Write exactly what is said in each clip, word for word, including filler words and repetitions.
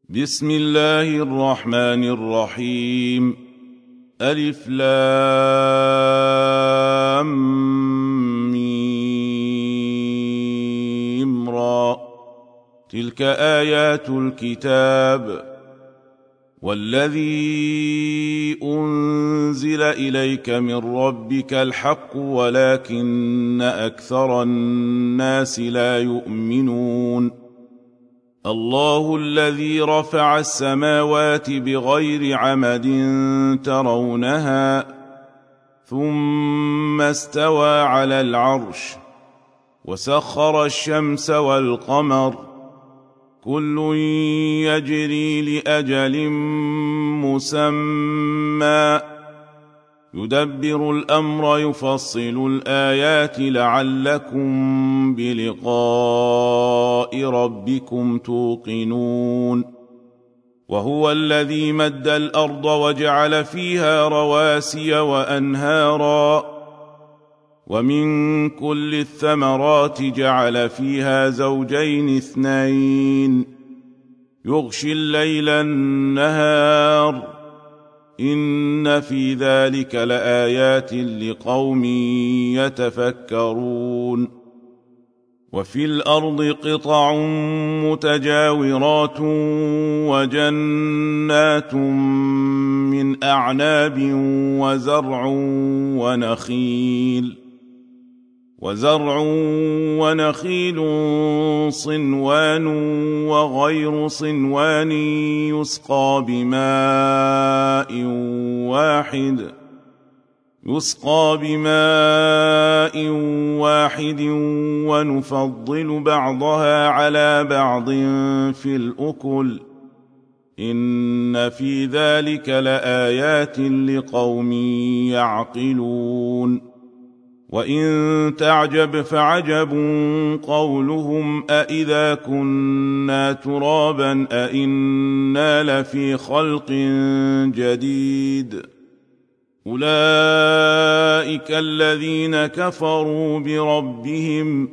بسم الله الرحمن الرحيم. ألف لام ميم را. تلك آيات الكتاب والذي أنزل إليك من ربك الحق ولكن أكثر الناس لا يؤمنون. الله الذي رفع السماوات بغير عمد ترونها ثم استوى على العرش وسخر الشمس والقمر كل يجري لأجل مسمى يدبر الأمر يفصل الآيات لعلكم بلقاء ربكم توقنون. وهو الذي مد الأرض وجعل فيها رواسي وأنهارا ومن كل الثمرات جعل فيها زوجين اثنين يغشي الليل النهار إن في ذلك لآيات لقوم يتفكرون. وفي الأرض قطع متجاورات وجنات من أعناب وزرع ونخيل وزرع ونخيل صنوان وغير صنوان يسقى بماء واحد يسقى بماء واحد ونفضل بعضها على بعض في الأكل إن في ذلك لآيات لقوم يعقلون. وإن تعجب فعجب قولهم أإذا كنا ترابا أإنا لفي خلق جديد أولئك الذين كفروا بربهم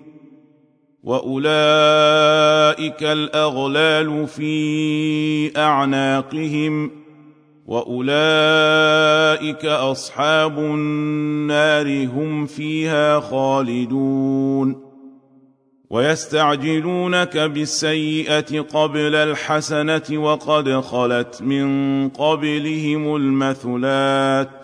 وأولئك الأغلال في أعناقهم وأولئك أصحاب النار هم فيها خالدون. ويستعجلونك بالسيئة قبل الحسنة وقد خلت من قبلهم المثلات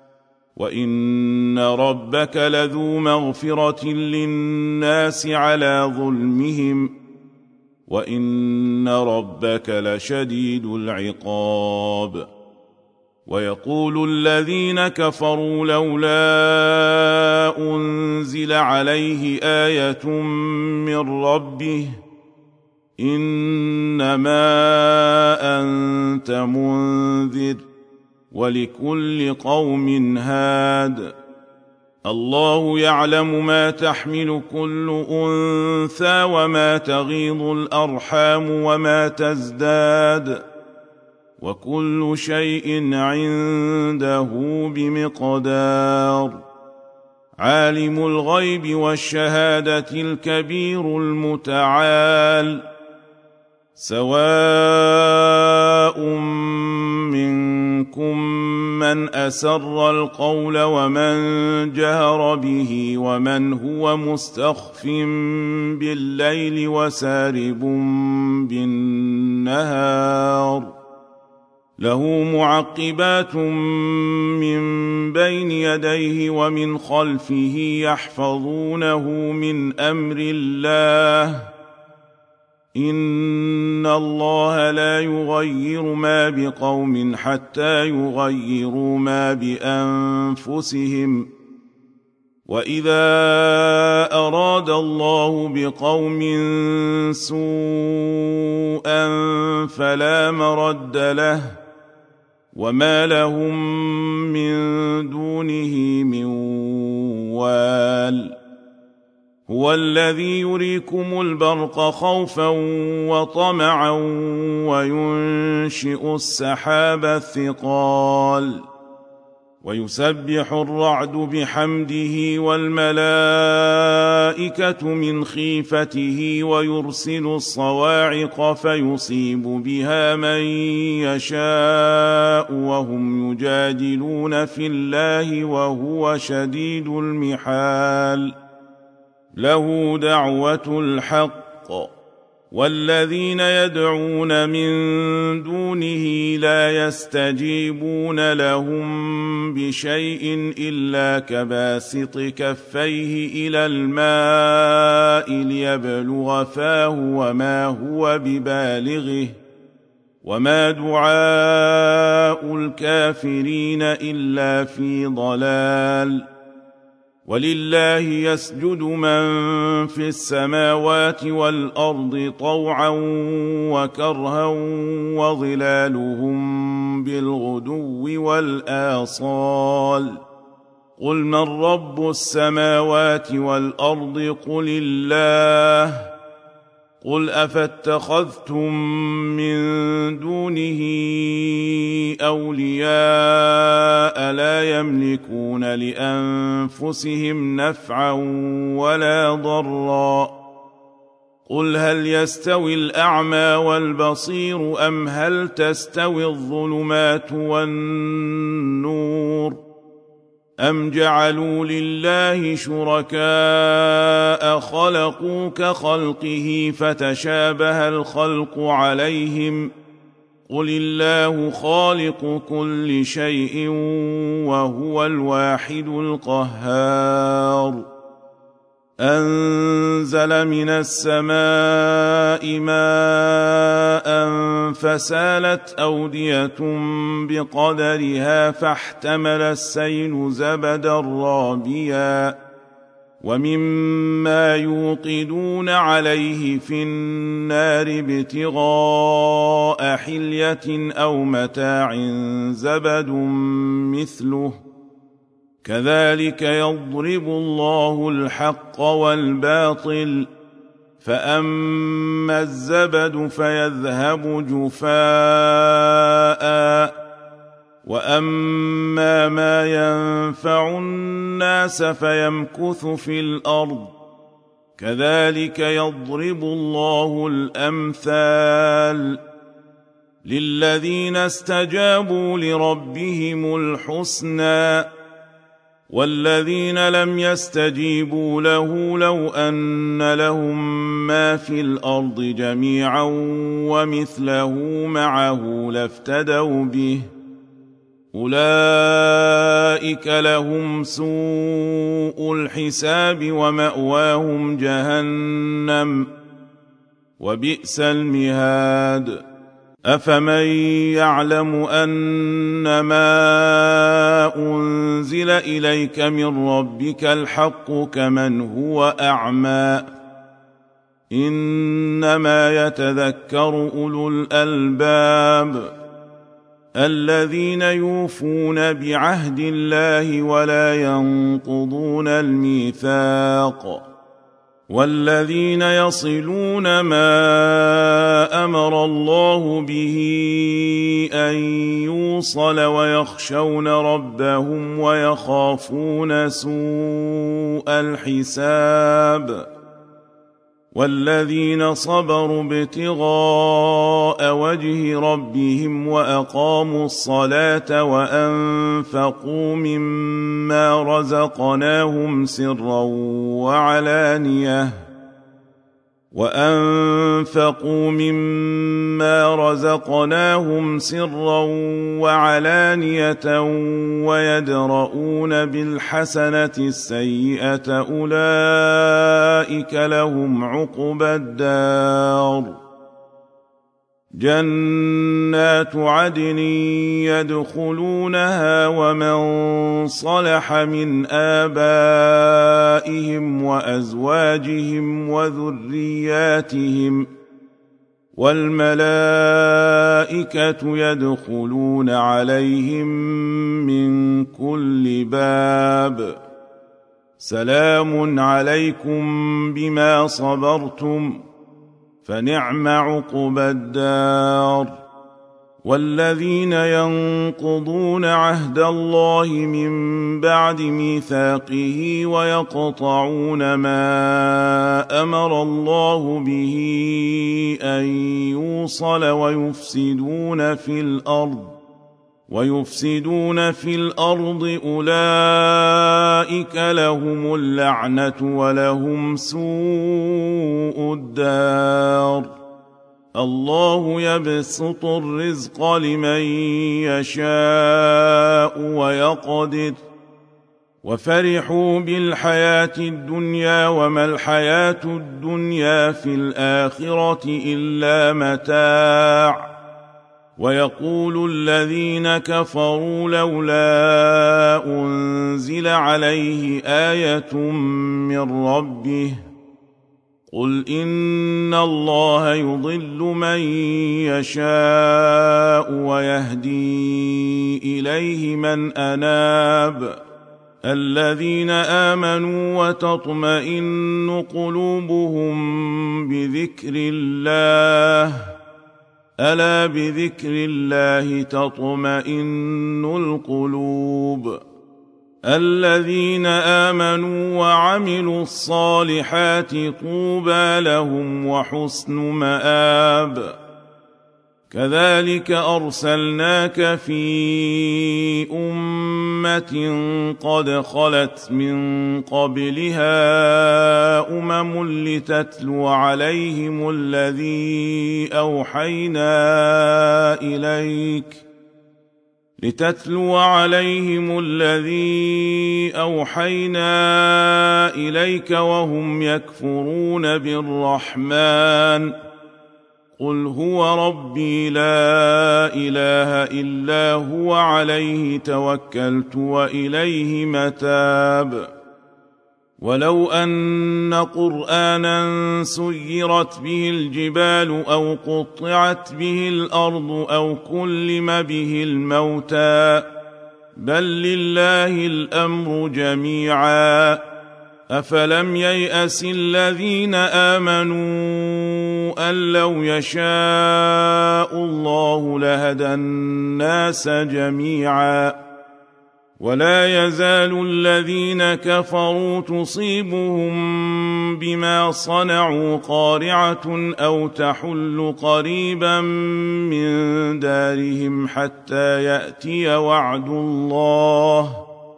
وإن ربك لذو مغفرة للناس على ظلمهم وإن ربك لشديد العقاب. ويقول الذين كفروا لولا أنزل عليه آية من ربه إنما أنت منذر ولكل قوم هاد الله يعلم ما تحمل كل أنثى وما تغيض الأرحام وما تزداد وكل شيء عنده بمقدار. عالم الغيب والشهادة الكبير المتعال سواء منكم من أسر القول ومن جهر به ومن هو مستخف بالليل وسارب بالنهار له معقبات من بين يديه ومن خلفه يحفظونه من أمر الله إن الله لا يغير ما بقوم حتى يغيروا ما بأنفسهم وإذا أراد الله بقوم سوءا فلا مرد له وما لهم من دونه من وال. هو الذي يريكم البرق خوفا وطمعا وينشئ السحاب الثقال ويسبح الرعد بحمده والملائكة من خيفته ويرسل الصواعق فيصيب بها من يشاء وهم يجادلون في الله وهو شديد المحال له دعوة الحق والذين يدعون من دونه لا يستجيبون لهم بشيء إلا كباسط كفيه إلى الماء ليبلغ فاه وما هو ببالغه وما دعاء الكافرين إلا في ضلال ولله يسجد من في السماوات والأرض طوعا وكرها وظلالهم بالغدو والآصال قل من رب السماوات والأرض قل الله قل أفاتخذتم من دونه أولياء لا يملكون لأنفسهم نفعا ولا ضرا قل هل يستوي الأعمى والبصير أم هل تستوي الظلمات والنور أم جعلوا لله شركاء خلقوا كخلقه فتشابه الخلق عليهم قل الله خالق كل شيء وهو الواحد القهار أنزل من السماء ماء فسالت أودية بقدرها فاحتمل السيل زبدا رابيا ومما يوقدون عليه في النار ابتغاء حلية أو متاع زبد مثله كذلك يضرب الله الحق والباطل فأما الزبد فيذهب جفاء وأما ما ينفع الناس فيمكث في الأرض كذلك يضرب الله الأمثال للذين استجابوا لربهم الحسنى والذين لم يستجيبوا له لو أن لهم ما في الأرض جميعا ومثله معه لافتدوا به أولئك لهم سوء الحساب ومأواهم جهنم وبئس المهاد أفمن يعلم أنما أنزل إليك من ربك الحق كمن هو أعمى إنما يتذكر أولو الألباب الذين يوفون بعهد الله ولا ينقضون الميثاق والذين يصلون ما أمر الله به أن يوصل ويخشون ربهم ويخافون سوء الحساب والذين صبروا ابتغاء وجه ربهم وأقاموا الصلاة وأنفقوا مما رزقناهم سرا وعلانية وأنفقوا مما رزقناهم سرا وعلانية ويدرؤون بالحسنة السيئة أولئك لهم عقبى الدار جنات عدن يدخلونها ومن صلح من آبائهم وأزواجهم وذرياتهم والملائكة يدخلون عليهم من كل باب سلام عليكم بما صبرتم فنعم عقبى الدار والذين ينقضون عهد الله من بعد ميثاقه ويقطعون ما أمر الله به أن يوصل ويفسدون في الأرض ويفسدون في الأرض أولئك لهم اللعنة ولهم سوء الدار. الله يبسط الرزق لمن يشاء ويقدر وفرحوا بالحياة الدنيا وما الحياة الدنيا في الآخرة إلا متاع. ويقول الذين كفروا لولا أنزل عليه آية من ربه قل إن الله يضل من يشاء ويهدي إليه من أناب الذين آمنوا وتطمئن قلوبهم بذكر الله ألا بذكر الله تطمئن القلوب. الذين آمنوا وعملوا الصالحات طوبى لهم وحسن مآب. كذلك أرسلناك في أمة قد خلت من قبلها أمم لتتلو عليهم الذي أوحينا إليك لتتلو عليهم الذي أوحينا إليك وهم يكفرون بالرحمن قل هو ربي لا إله إلا هو عليه توكلت وإليه متاب. ولو أن قرآنا سيرت به الجبال أو قطعت به الأرض أو كلم به الموتى بل لله الأمر جميعا أفلم ييأس الذين آمنوا أن لو يشاء الله لهدى الناس جميعا ولا يزال الذين كفروا تصيبهم بما صنعوا قارعة أو تحل قريبا من دارهم حتى يأتي وعد الله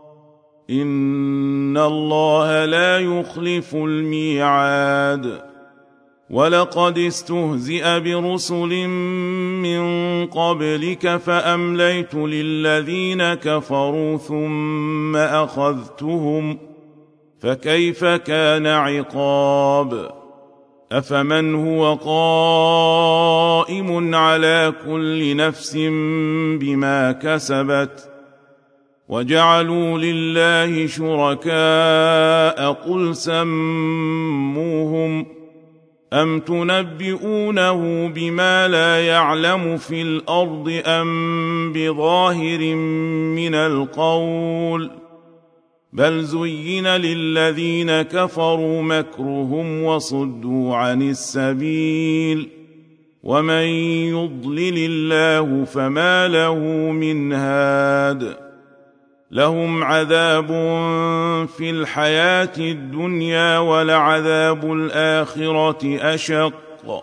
إن الله لا يخلف الميعاد. ولقد استهزئ برسل من قبلك فأمليت للذين كفروا ثم أخذتهم فكيف كان عقاب. أفمن هو قائم على كل نفس بما كسبت وجعلوا لله شركاء قل سموهم أم تنبئونه بما لا يعلم في الأرض أم بظاهر من القول بل زين للذين كفروا مكرهم وصدوا عن السبيل ومن يضلل الله فما له من هاد. لهم عذاب في الحياة الدنيا ولعذاب الآخرة أشق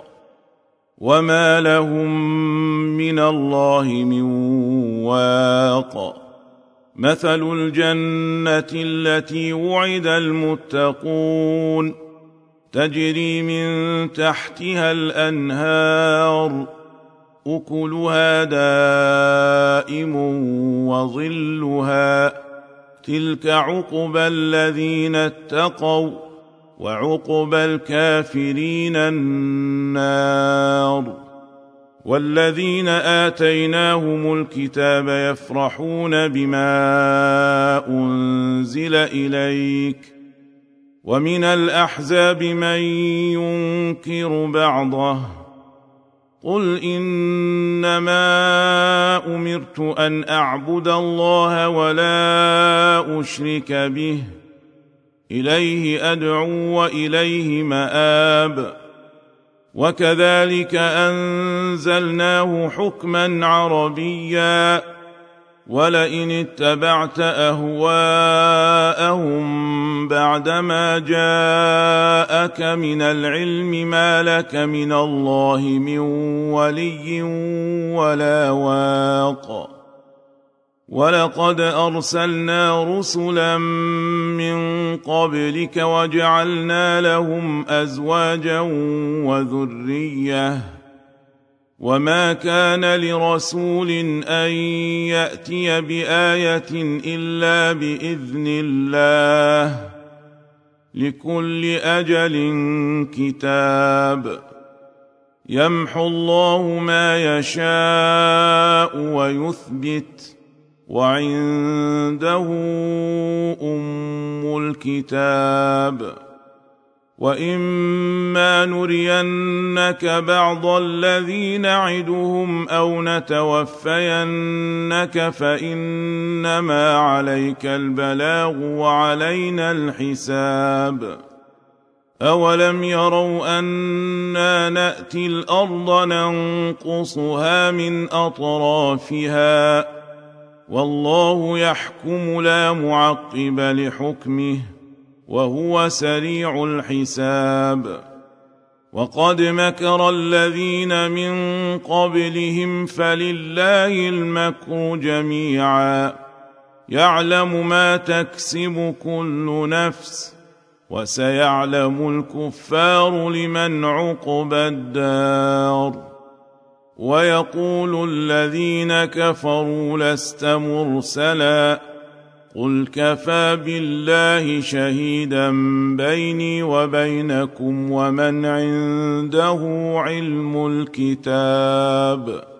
وما لهم من الله من واق. مثل الجنة التي وعد المتقون تجري من تحتها الأنهار أكلها دائم وظلها تلك عقبى الذين اتقوا وعقبى الكافرين النار. والذين آتيناهم الكتاب يفرحون بما أنزل إليك ومن الأحزاب من ينكر بعضه قل إنما أمرت أن أعبد الله ولا أشرك به إليه أدعو وإليه مآب. وكذلك أنزلناه حكما عربيا ولئن اتبعت أهواءهم بعدما جاءك من العلم ما لك من الله من ولي ولا واق ولقد أرسلنا رسلا من قبلك وجعلنا لهم أزواجا وذرية وما كان لرسول أن يأتي بآية إلا بإذن الله لكل أجل كتاب يمحو الله ما يشاء ويثبت وعنده أم الكتاب وإما نرينك بعض الذي نعدهم أو نتوفينك فإنما عليك البلاغ وعلينا الحساب أولم يروا أنا نأتي الأرض ننقصها من أطرافها والله يحكم لا معقب لحكمه وهو سريع الحساب وقد مكر الذين من قبلهم فلله المكر جميعا يعلم ما تكسب كل نفس وسيعلم الكفار لمن عقبى الدار ويقول الذين كفروا لست مرسلا قل كفى بالله شهيدا بيني وبينكم ومن عنده علم الكتاب